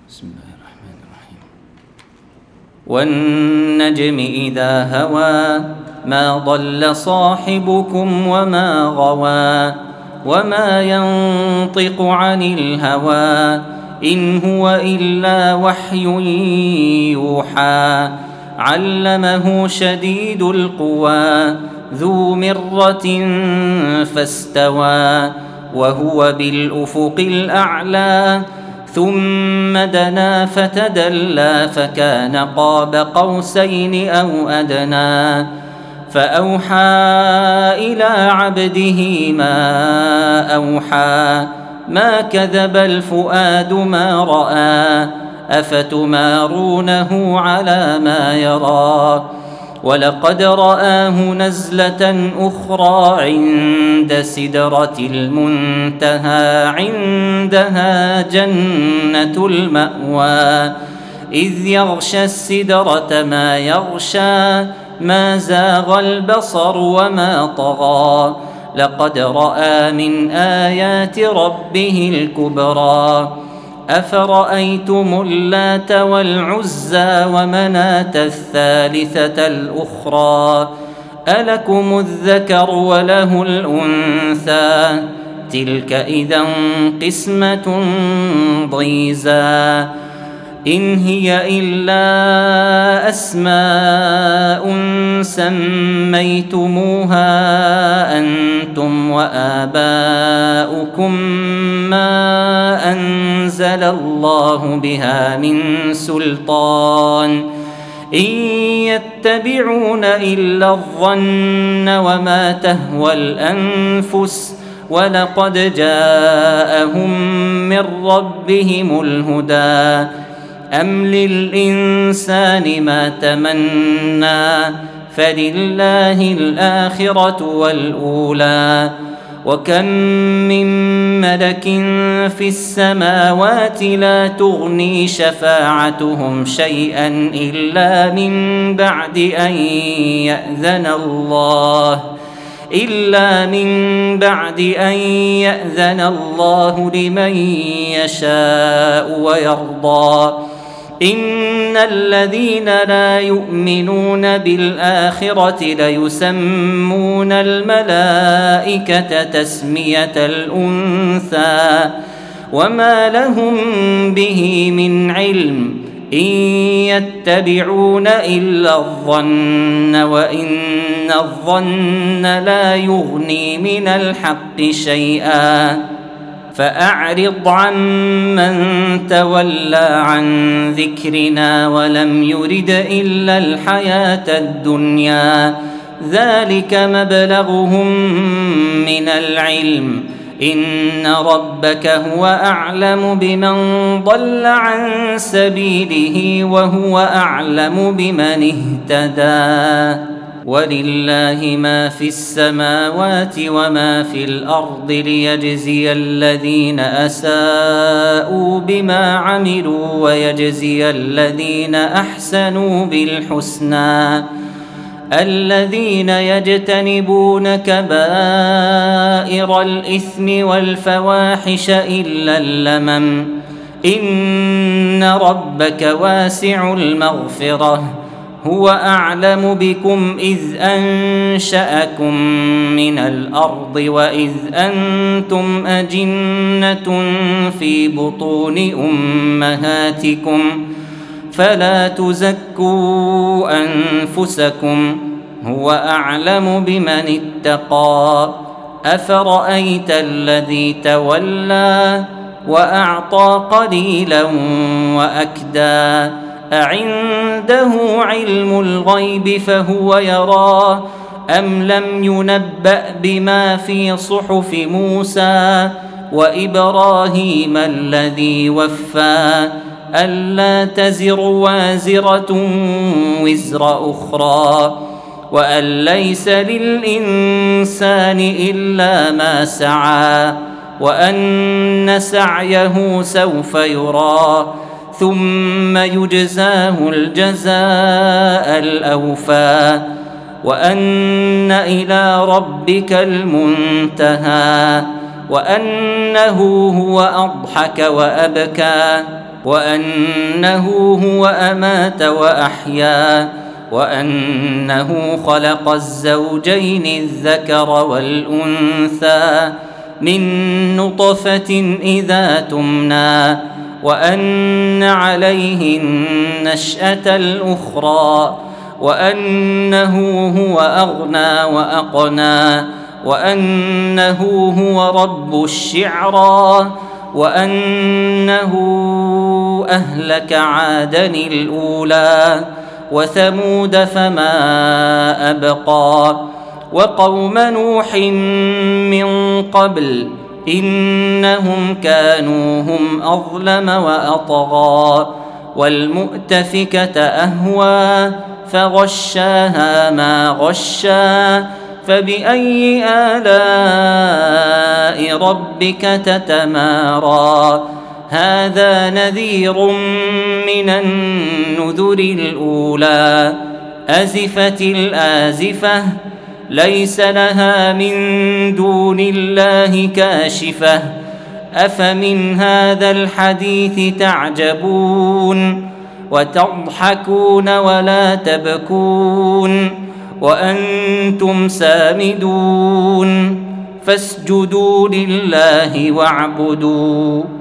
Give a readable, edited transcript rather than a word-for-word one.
بسم الله الرحمن الرحيم. والنجم إذا هوى ما ضل صاحبكم وما غوى وما ينطق عن الهوى إن هو إلا وحي يوحى علمه شديد القوى ذو مرة فاستوى وهو بالأفق الأعلى ثم دنا فتدلى فكان قاب قوسين أو أدنى فأوحى إلى عبده ما أوحى ما كذب الفؤاد ما رأى أفتمارونه على ما يرى ولقد رآه نزلة أخرى عند سدرة المنتهى عندها جنة المأوى إذ يغشى السدرة ما يغشى ما زاغ البصر وما طغى لقد رأى من آيات ربه الكبرى أفرأيتم اللات والعزى ومناة الثالثة الأخرى ألكم الذكر وله الأنثى تلك إذا قسمة ضيزى إن هي إلا أسماء سميتموها أنتم وآباؤكم ما أنزل الله بها من سلطان إن يتبعون إلا الظن وما تهوى الأنفس ولقد جاءهم من ربهم الهدى أم للإنسان ما تمنى فلله الآخرة والأولى وكم من ملك في السماوات لا تغني شفاعتهم شيئا إلا من بعد أن يأذن الله لمن يشاء ويرضى إن الذين لا يؤمنون بالآخرة ليسمون الملائكة تسمية الأنثى وما لهم به من علم إن يتبعون إلا الظن وإن الظن لا يغني من الحق شيئا فأعرض عمن تولى عن ذكرنا ولم يرد إلا الحياة الدنيا ذلك مبلغهم من العلم إن ربك هو أعلم بمن ضل عن سبيله وهو أعلم بمن اهتدى ولله ما في السماوات وما في الأرض ليجزي الذين أساءوا بما عملوا ويجزي الذين أحسنوا بالحسنى الذين يجتنبون كبائر الإثم والفواحش إلا اللمم إن ربك واسع المغفرة هو أعلم بكم إذ أنشأكم من الأرض وإذ أنتم أجنة في بطون أمهاتكم فلا تزكوا أنفسكم هو أعلم بمن اتقى أفرأيت الذي تولى وأعطى قليلا وأكدى أعنده علم الغيب فهو يرى أم لم ينبأ بما في صحف موسى وإبراهيم الذي وفى ألا تزر وازرة وزر أخرى وأن ليس للإنسان إلا ما سعى وأن سعيه سوف يرى ثم يجزاه الجزاء الأوفى وأن إلى ربك المنتهى وأنه هو أضحك وأبكى وأنه هو أمات وأحيا وأنه خلق الزوجين الذكر والأنثى من نطفة إذا تمنى وأن عليه النشأة الأخرى وأنه هو أغنى وأقنى وأنه هو رب الشعرى وأنه أهلك عادا الأولى وثمود فما أبقى وقوم نوح من قبل إنهم كانوا هم أظلم وأطغى والمؤتفكة أهوى فغشاها ما غشى فبأي آلاء ربك تتمارى هذا نذير من النذر الأولى أزفت الآزفة ليس لها من دون الله كاشفة أفمن هذا الحديث تعجبون وتضحكون ولا تبكون وأنتم سامدون فاسجدوا لله واعبدوا